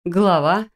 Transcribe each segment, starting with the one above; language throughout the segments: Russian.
Глава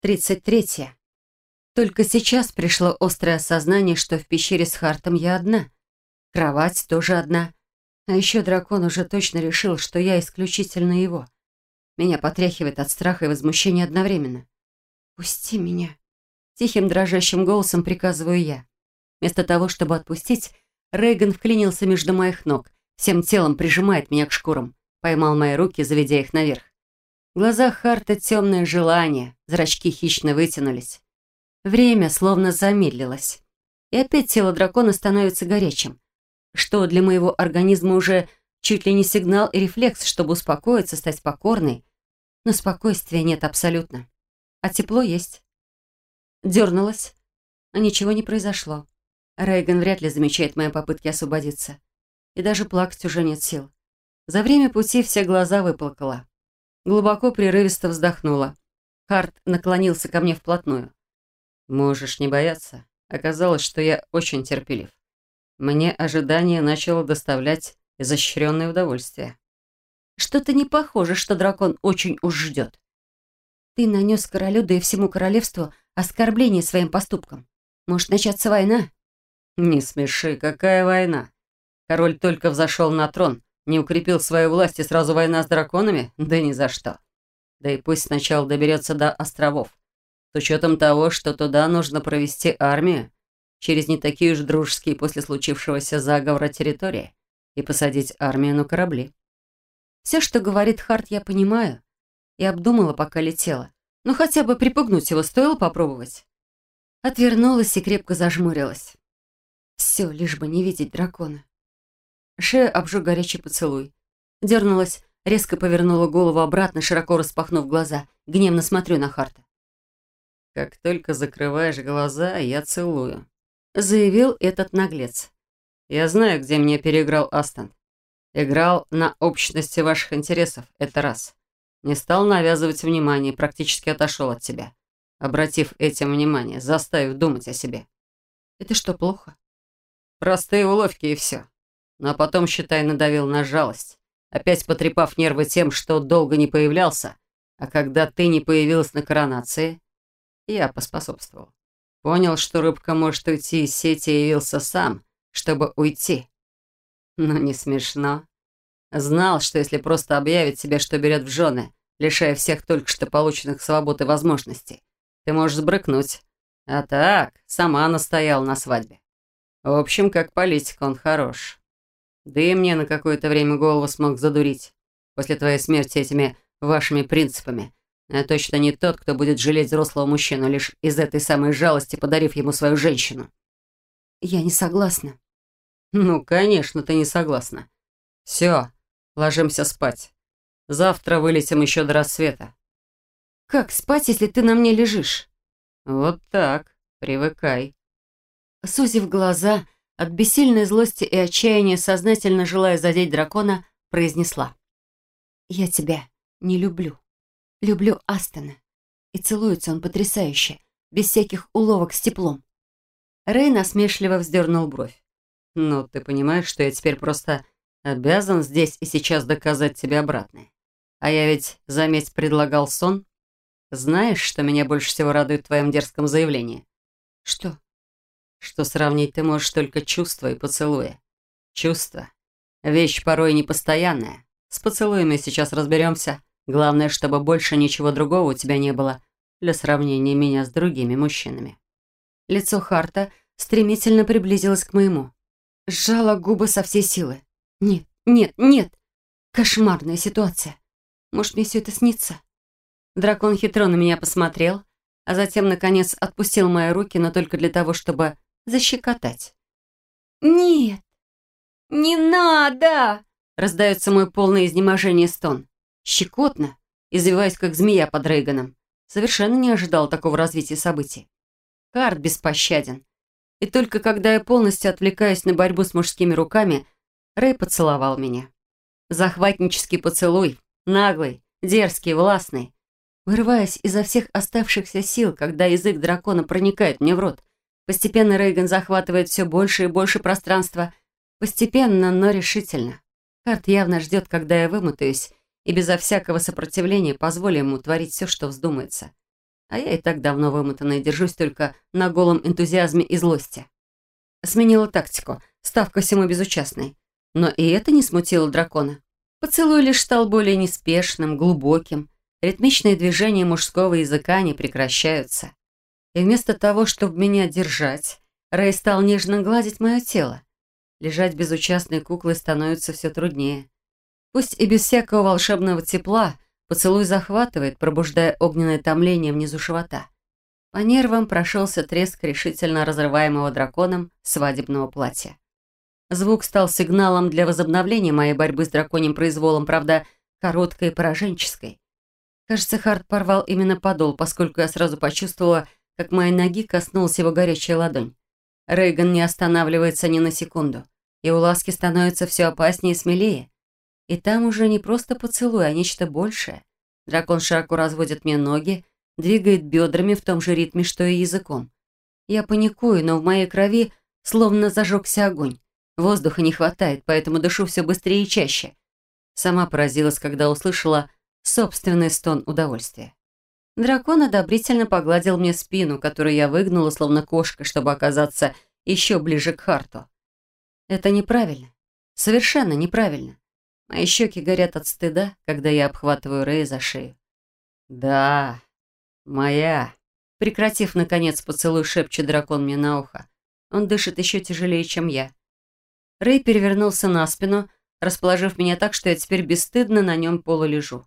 33. Только сейчас пришло острое осознание, что в пещере с Хартом я одна. Кровать тоже одна. А еще дракон уже точно решил, что я исключительно его. Меня потряхивает от страха и возмущения одновременно. «Пусти меня!» Тихим дрожащим голосом приказываю я. Вместо того, чтобы отпустить, Рейган вклинился между моих ног, всем телом прижимает меня к шкурам, поймал мои руки, заведя их наверх. В глазах Харта темное желание, зрачки хищно вытянулись. Время словно замедлилось. И опять тело дракона становится горячим, что для моего организма уже чуть ли не сигнал и рефлекс, чтобы успокоиться, стать покорной. Но спокойствия нет абсолютно. А тепло есть. Дернулась, но ничего не произошло. Рейган вряд ли замечает мои попытки освободиться. И даже плакать уже нет сил. За время пути все глаза выплакала. Глубоко прерывисто вздохнула. Харт наклонился ко мне вплотную. «Можешь не бояться. Оказалось, что я очень терпелив. Мне ожидание начало доставлять изощренное удовольствие». «Что-то не похоже, что дракон очень уж ждет. Ты нанес королю, да и всему королевству, оскорбление своим поступком. Может начаться война?» «Не смеши, какая война? Король только взошел на трон, не укрепил свою власть и сразу война с драконами? Да ни за что. Да и пусть сначала доберется до островов. С учетом того, что туда нужно провести армию через не такие уж дружеские после случившегося заговора территории и посадить армию на корабли». Все, что говорит Харт, я понимаю. И обдумала, пока летела. Ну, хотя бы припугнуть его стоило попробовать. Отвернулась и крепко зажмурилась. Все, лишь бы не видеть дракона. Шею обжег горячий поцелуй. Дернулась, резко повернула голову обратно, широко распахнув глаза. Гневно смотрю на Харта. «Как только закрываешь глаза, я целую», — заявил этот наглец. «Я знаю, где меня переиграл Астон. Играл на общности ваших интересов, это раз. Не стал навязывать внимание, практически отошел от тебя, обратив этим внимание, заставив думать о себе». «Это что, плохо?» «Простые уловки и все. Но потом, считай, надавил на жалость, опять потрепав нервы тем, что долго не появлялся, а когда ты не появилась на коронации, я поспособствовал. Понял, что рыбка может уйти из сети и явился сам, чтобы уйти. Но не смешно. Знал, что если просто объявит себе, что берет в жены, лишая всех только что полученных свобод и возможностей, ты можешь сбрыкнуть. А так, сама настояла на свадьбе. В общем, как политик он хорош. Да и мне на какое-то время голову смог задурить. После твоей смерти этими вашими принципами. Я точно не тот, кто будет жалеть взрослого мужчину, лишь из этой самой жалости, подарив ему свою женщину». «Я не согласна». «Ну, конечно, ты не согласна. Все, ложимся спать. Завтра вылетим еще до рассвета». «Как спать, если ты на мне лежишь?» «Вот так, привыкай». Сузив глаза, от бессильной злости и отчаяния, сознательно желая задеть дракона, произнесла. «Я тебя не люблю. Люблю Астона». И целуется он потрясающе, без всяких уловок с теплом. Рэй насмешливо вздернул бровь. «Ну, ты понимаешь, что я теперь просто обязан здесь и сейчас доказать тебе обратное. А я ведь, заметь, предлагал сон. Знаешь, что меня больше всего радует в твоем дерзком заявлении?» «Что?» «Что сравнить ты можешь только чувства и поцелуя. Чувства. Вещь порой непостоянная. С поцелуями сейчас разберемся. Главное, чтобы больше ничего другого у тебя не было для сравнения меня с другими мужчинами». Лицо Харта стремительно приблизилось к моему. Сжала губы со всей силы. «Нет, нет, нет! Кошмарная ситуация. Может, мне все это снится?» Дракон хитро на меня посмотрел, а затем, наконец, отпустил мои руки, но только для того, чтобы защекотать. «Нет, не надо!» Раздается мой полное изнеможение стон. Щекотно, извиваясь, как змея под Рейганом. Совершенно не ожидал такого развития событий. Харт беспощаден. И только когда я полностью отвлекаюсь на борьбу с мужскими руками, Рэй поцеловал меня. Захватнический поцелуй, наглый, дерзкий, властный. Вырываясь изо всех оставшихся сил, когда язык дракона проникает мне в рот, постепенно Рейган захватывает все больше и больше пространства. Постепенно, но решительно. Харт явно ждет, когда я вымотаюсь, и безо всякого сопротивления позволю ему творить все, что вздумается. А я и так давно вымотана и держусь только на голом энтузиазме и злости. Сменила тактику, став ко всему безучастной. Но и это не смутило дракона. Поцелуй лишь стал более неспешным, глубоким. Ритмичные движения мужского языка не прекращаются. И вместо того, чтобы меня держать, Рэй стал нежно гладить мое тело. Лежать безучастной куклой становится все труднее. Пусть и без всякого волшебного тепла, поцелуй захватывает, пробуждая огненное томление внизу живота. По нервам прошелся треск решительно разрываемого драконом свадебного платья. Звук стал сигналом для возобновления моей борьбы с драконьим произволом, правда, короткой и пораженческой. Кажется, Харт порвал именно подол, поскольку я сразу почувствовала, как моей ноги коснулась его горячая ладонь. Рейган не останавливается ни на секунду. Его ласки становятся все опаснее и смелее. И там уже не просто поцелуй, а нечто большее. Дракон широко разводит мне ноги, двигает бедрами в том же ритме, что и языком. Я паникую, но в моей крови словно зажегся огонь. Воздуха не хватает, поэтому дышу все быстрее и чаще. Сама поразилась, когда услышала собственный стон удовольствия. Дракон одобрительно погладил мне спину, которую я выгнула, словно кошка, чтобы оказаться еще ближе к Харту. Это неправильно. Совершенно неправильно. Мои щеки горят от стыда, когда я обхватываю Рэя за шею. «Да, моя». Прекратив, наконец, поцелуй, шепчет дракон мне на ухо. Он дышит еще тяжелее, чем я. Рэй перевернулся на спину, расположив меня так, что я теперь бесстыдно на нем полулежу.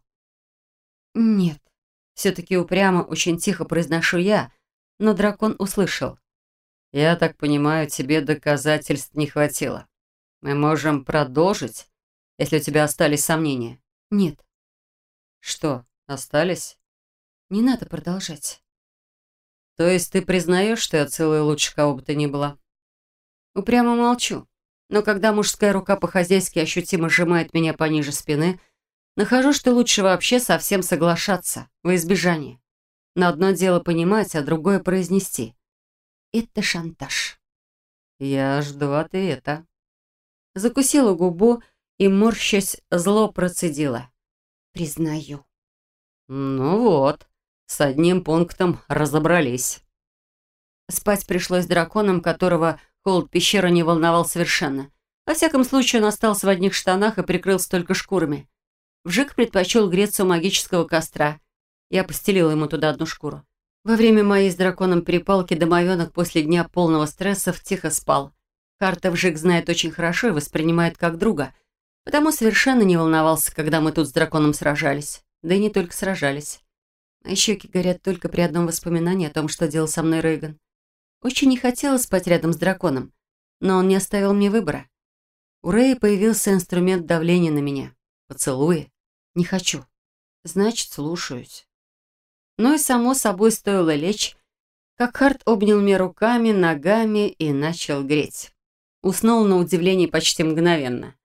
«Нет». Все-таки упрямо, очень тихо произношу я, но дракон услышал. «Я так понимаю, тебе доказательств не хватило. Мы можем продолжить, если у тебя остались сомнения?» «Нет». «Что, остались?» «Не надо продолжать». «То есть ты признаешь, что я целая лучше кого бы то ни было?» Упрямо молчу, но когда мужская рука по-хозяйски ощутимо сжимает меня пониже спины, нахожу, что лучше вообще совсем соглашаться, во избежание. Но одно дело понимать, а другое произнести. Это шантаж. Я жду ответа. Закусила губу и, морщась, зло процедила. Признаю. Ну вот, с одним пунктом разобрались. Спать пришлось с драконом, которого холод пещеры не волновал совершенно. Во всяком случае, он остался в одних штанах и прикрылся только шкурами. Вжик предпочел греться у магического костра. Я постелила ему туда одну шкуру. Во время моей с драконом перепалки домовенок после дня полного стрессов тихо спал. Харта Вжик знает очень хорошо и воспринимает как друга, потому совершенно не волновался, когда мы тут с драконом сражались. Да и не только сражались. Мои щеки горят только при одном воспоминании о том, что делал со мной Рейган. Очень не хотела спать рядом с драконом, но он не оставил мне выбора. У Рэя появился инструмент давления на меня. Поцелуи. Не хочу. Значит, слушаюсь. Ну и само собой стоило лечь, как Харт обнял меня руками, ногами и начал греть. Уснул на удивление почти мгновенно.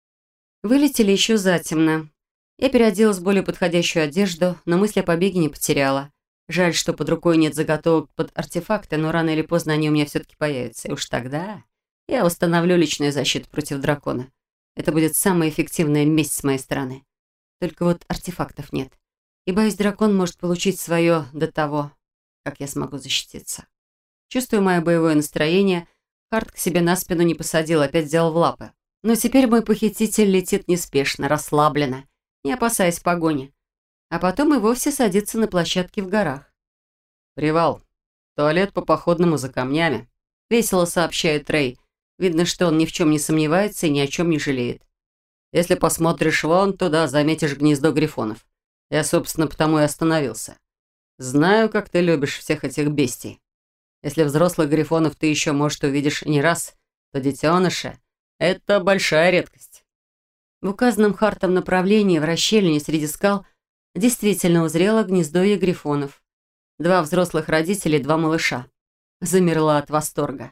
Вылетели еще затемно. Я переоделась в более подходящую одежду, но мысль о побеге не потеряла. Жаль, что под рукой нет заготовок под артефакты, но рано или поздно они у меня все-таки появятся. И уж тогда я установлю личную защиту против дракона. Это будет самая эффективная месть с моей стороны. Только вот артефактов нет. И, боюсь, дракон может получить свое до того, как я смогу защититься. Чувствуя мое боевое настроение, Харт к себе на спину не посадил, опять взял в лапы. Но теперь мой похититель летит неспешно, расслабленно, не опасаясь погони. А потом и вовсе садится на площадке в горах. «Привал. Туалет по походному за камнями», — весело сообщает Рэй. Видно, что он ни в чем не сомневается и ни о чем не жалеет. «Если посмотришь вон туда, заметишь гнездо грифонов. Я, собственно, потому и остановился. Знаю, как ты любишь всех этих бестий. Если взрослых грифонов ты еще, может, увидишь не раз, то детеныши — это большая редкость». В указанном Хартом направлении, в расщелине среди скал, действительно узрела гнездовье грифонов. 2 взрослых родителя и 2 малыша. Замерла от восторга.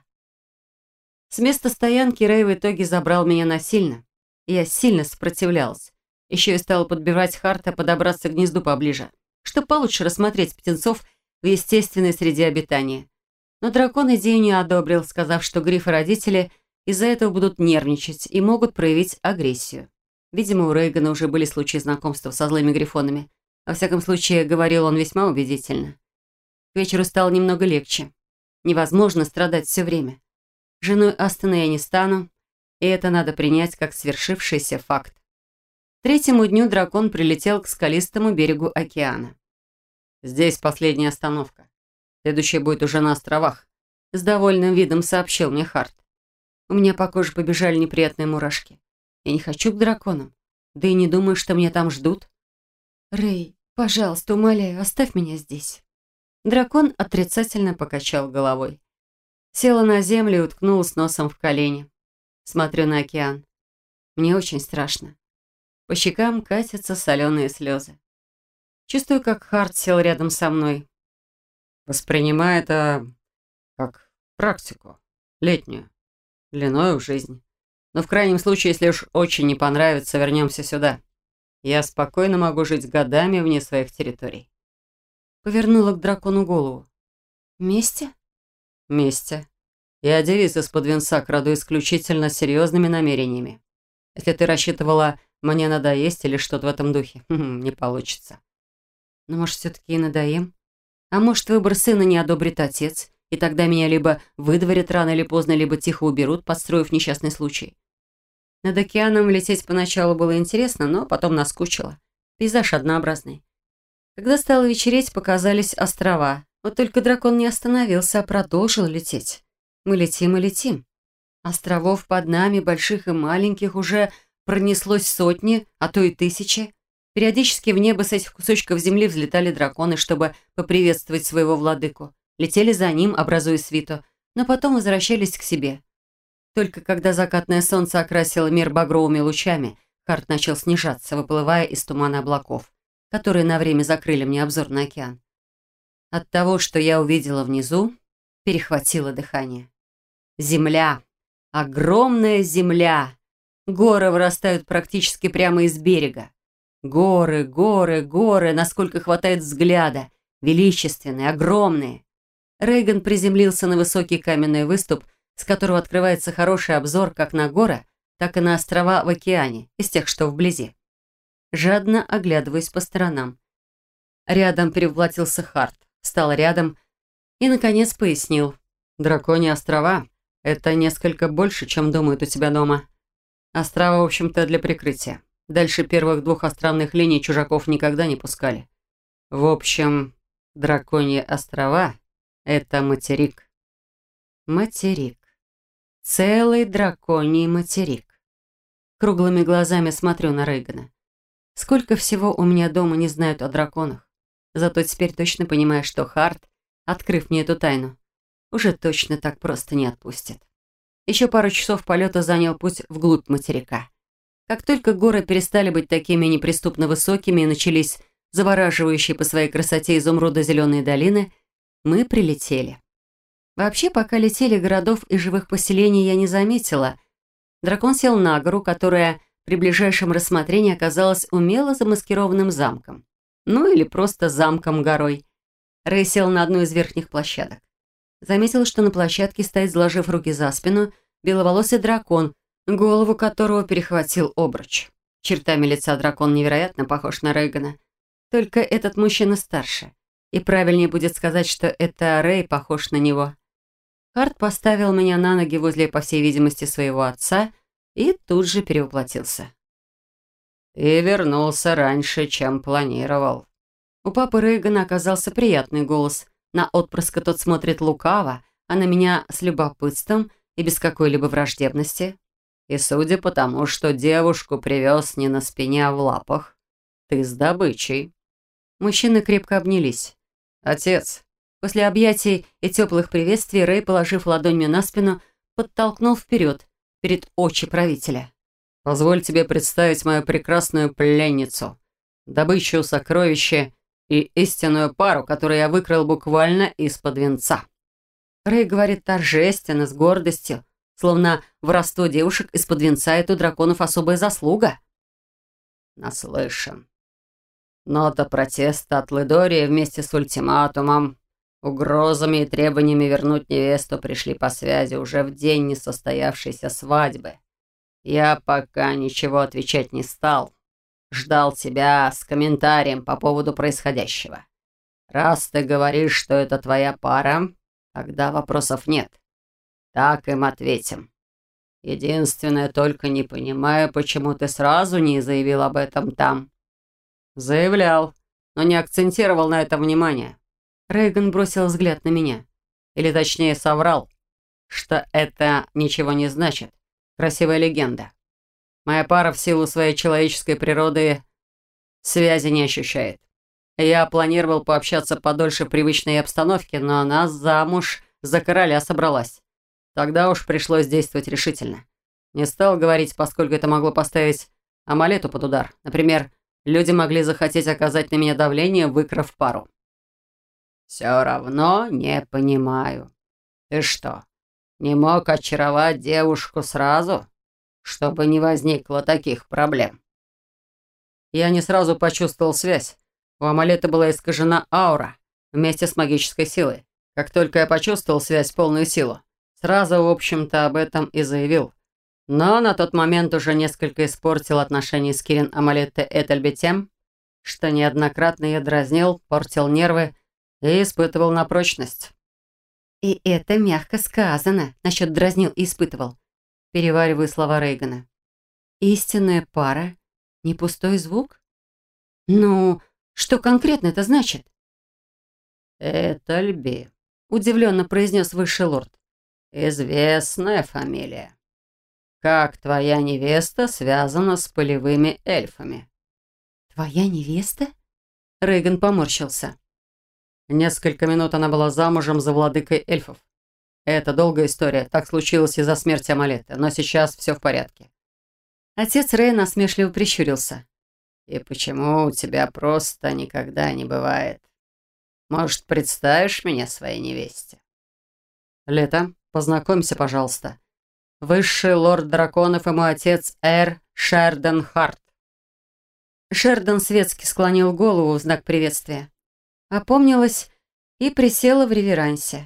С места стоянки Рэй в итоге забрал меня насильно. Я сильно сопротивлялась. Еще и стала подбивать Харта подобраться к гнезду поближе, чтобы получше рассмотреть птенцов в естественной среде обитания. Но дракон идею не одобрил, сказав, что грифы-родители из-за этого будут нервничать и могут проявить агрессию. Видимо, у Рейгана уже были случаи знакомства со злыми грифонами. Во всяком случае, говорил он весьма убедительно. К вечеру стало немного легче. Невозможно страдать все время. Женой Астона я не стану, и это надо принять как свершившийся факт. К третьему дню дракон прилетел к скалистому берегу океана. «Здесь последняя остановка. Следующая будет уже на островах», — с довольным видом сообщил мне Харт. У меня по коже побежали неприятные мурашки. Я не хочу к драконам. Да и не думаю, что меня там ждут. «Рэй, пожалуйста, умоляю, оставь меня здесь». Дракон отрицательно покачал головой. Села на землю и уткнулась носом в колени. Смотрю на океан. Мне очень страшно. По щекам катятся соленые слезы. Чувствую, как Харт сел рядом со мной. «Воспринимай это как практику, летнюю, длиною в жизнь. Но в крайнем случае, если уж очень не понравится, вернемся сюда. Я спокойно могу жить годами вне своих территорий». Повернула к дракону голову. «Вместе?» «Вместе. Я девиз из-под венца краду исключительно серьезными намерениями. Если ты рассчитывала мне надоесть или что-то в этом духе, не получится». «Но, может, все-таки и надоем? А может, выбор сына не одобрит отец, и тогда меня либо выдворят рано или поздно, либо тихо уберут, подстроив несчастный случай?» Над океаном лететь поначалу было интересно, но потом наскучило. Пейзаж однообразный. Когда стало вечереть, показались острова. Вот только дракон не остановился, а продолжил лететь. Мы летим и летим. Островов под нами, больших и маленьких, уже пронеслось сотни, а то и тысячи. Периодически в небо с этих кусочков земли взлетали драконы, чтобы поприветствовать своего владыку. Летели за ним, образуя свиту, но потом возвращались к себе. Только когда закатное солнце окрасило мир багровыми лучами, Харт начал снижаться, выплывая из тумана облаков, которые на время закрыли мне обзор на океан. От того, что я увидела внизу, перехватило дыхание. Земля. Огромная земля. Горы вырастают практически прямо из берега. Горы, горы, горы, насколько хватает взгляда. Величественные, огромные. Рейган приземлился на высокий каменный выступ, с которого открывается хороший обзор как на горы, так и на острова в океане, из тех, что вблизи. Жадно оглядываясь по сторонам. Рядом перевоплотился Харт, встал рядом и, наконец, пояснил. «Драконьи острова — это несколько больше, чем думают у тебя дома. Острова, в общем-то, для прикрытия. Дальше первых 2 островных линий чужаков никогда не пускали. В общем, Драконьи острова — это материк». Материк. Целый драконий материк. Круглыми глазами смотрю на Рейгана. Сколько всего у меня дома не знают о драконах. Зато теперь точно понимаю, что Харт, открыв мне эту тайну, уже точно так просто не отпустит. Еще пару часов полета занял путь вглубь материка. Как только горы перестали быть такими неприступно высокими и начались завораживающие по своей красоте изумрудо-зеленые долины, мы прилетели. Вообще, пока летели, городов и живых поселений я не заметила. Дракон сел на гору, которая при ближайшем рассмотрении оказалась умело замаскированным замком. Ну или просто замком-горой. Рэй сел на одну из верхних площадок. Заметил, что на площадке стоит, сложив руки за спину, беловолосый дракон, голову которого перехватил обруч. Чертами лица дракон невероятно похож на Рейгана. Только этот мужчина старше. И правильнее будет сказать, что это Рэй похож на него. Харт поставил меня на ноги возле, по всей видимости, своего отца и тут же перевоплотился. «Ты вернулся раньше, чем планировал». У папы Рейгана оказался приятный голос. На отпрыска тот смотрит лукаво, а на меня с любопытством и без какой-либо враждебности. «И судя по тому, что девушку привез не на спине, а в лапах, ты с добычей». Мужчины крепко обнялись. «Отец». После объятий и теплых приветствий Рэй, положив ладонь мне на спину, подтолкнул вперед, перед очи правителя. «Позволь тебе представить мою прекрасную пленницу, добычу, сокровище и истинную пару, которую я выкрал буквально из-под венца». Рэй говорит торжественно, с гордостью, словно воровство девушек из-под венца — это у драконов особая заслуга. «Наслышан. Нота протеста от Ледории вместе с ультиматумом, угрозами и требованиями вернуть невесту пришли по связи уже в день несостоявшейся свадьбы. Я пока ничего отвечать не стал. Ждал тебя с комментарием по поводу происходящего. Раз ты говоришь, что это твоя пара, тогда вопросов нет. Так им ответим. Единственное, только не понимаю, почему ты сразу не заявил об этом там. Заявлял, но не акцентировал на этом внимание. Рейган бросил взгляд на меня. Или точнее соврал, что это ничего не значит. Красивая легенда. Моя пара в силу своей человеческой природы связи не ощущает. Я планировал пообщаться подольше в привычной обстановке, но она замуж за короля собралась. Тогда уж пришлось действовать решительно. Не стал говорить, поскольку это могло поставить Амалету под удар. Например, люди могли захотеть оказать на меня давление, выкрав пару. «Все равно не понимаю. Ты что, не мог очаровать девушку сразу, чтобы не возникло таких проблем?» Я не сразу почувствовал связь. У Амалеты была искажена аура вместе с магической силой. Как только я почувствовал связь в полную силу, сразу, в общем-то, об этом и заявил. Но на тот момент уже несколько испортил отношения с Кирин Амалетте Этельби тем, что неоднократно ее дразнил, портил нервы и испытывал на прочность. И это мягко сказано, насчет дразнил и испытывал. Перевариваю слова Рейгана. Истинная пара? Не пустой звук? Ну, что конкретно это значит? «Этельби», — удивленно произнес высший лорд. «Известная фамилия. Как твоя невеста связана с полевыми эльфами?» «Твоя невеста?» Рейган поморщился. Несколько минут она была замужем за владыкой эльфов. Это долгая история. Так случилось из-за смерти Амалеты, но сейчас все в порядке. Отец Рэя насмешливо прищурился. «И почему у тебя просто никогда не бывает? Может, представишь меня своей невесте?» «Лето, познакомься, пожалуйста. Высший лорд драконов и мой отец Эр Шерден Харт». Шердон светски склонил голову в знак приветствия. Опомнилась и присела в реверансе.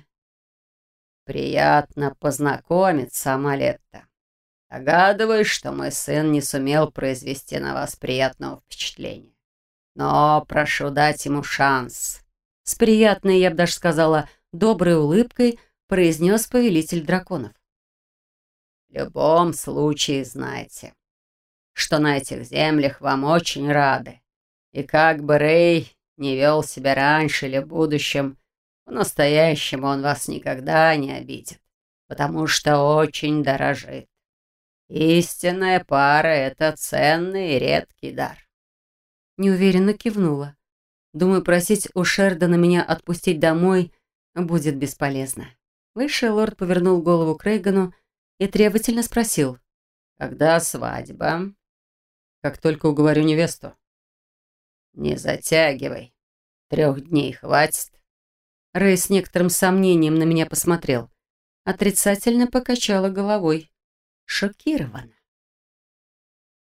«Приятно познакомиться, Амалетта. Догадываюсь, что мой сын не сумел произвести на вас приятного впечатления. Но прошу дать ему шанс». С приятной, я бы даже сказала, доброй улыбкой произнес повелитель драконов. «В любом случае знайте, что на этих землях вам очень рады. И как бы Рэй не вел себя раньше или в будущем, в настоящем он вас никогда не обидит, потому что очень дорожит. Истинная пара — это ценный и редкий дар». Неуверенно кивнула. Думаю, просить у Шердона меня отпустить домой будет бесполезно. Высший лорд повернул голову к Рейгану и требовательно спросил. «Когда свадьба?» «Как только уговорю невесту». «Не затягивай. 3 дней хватит». Рэй с некоторым сомнением на меня посмотрел. Отрицательно покачала головой. Шокирована.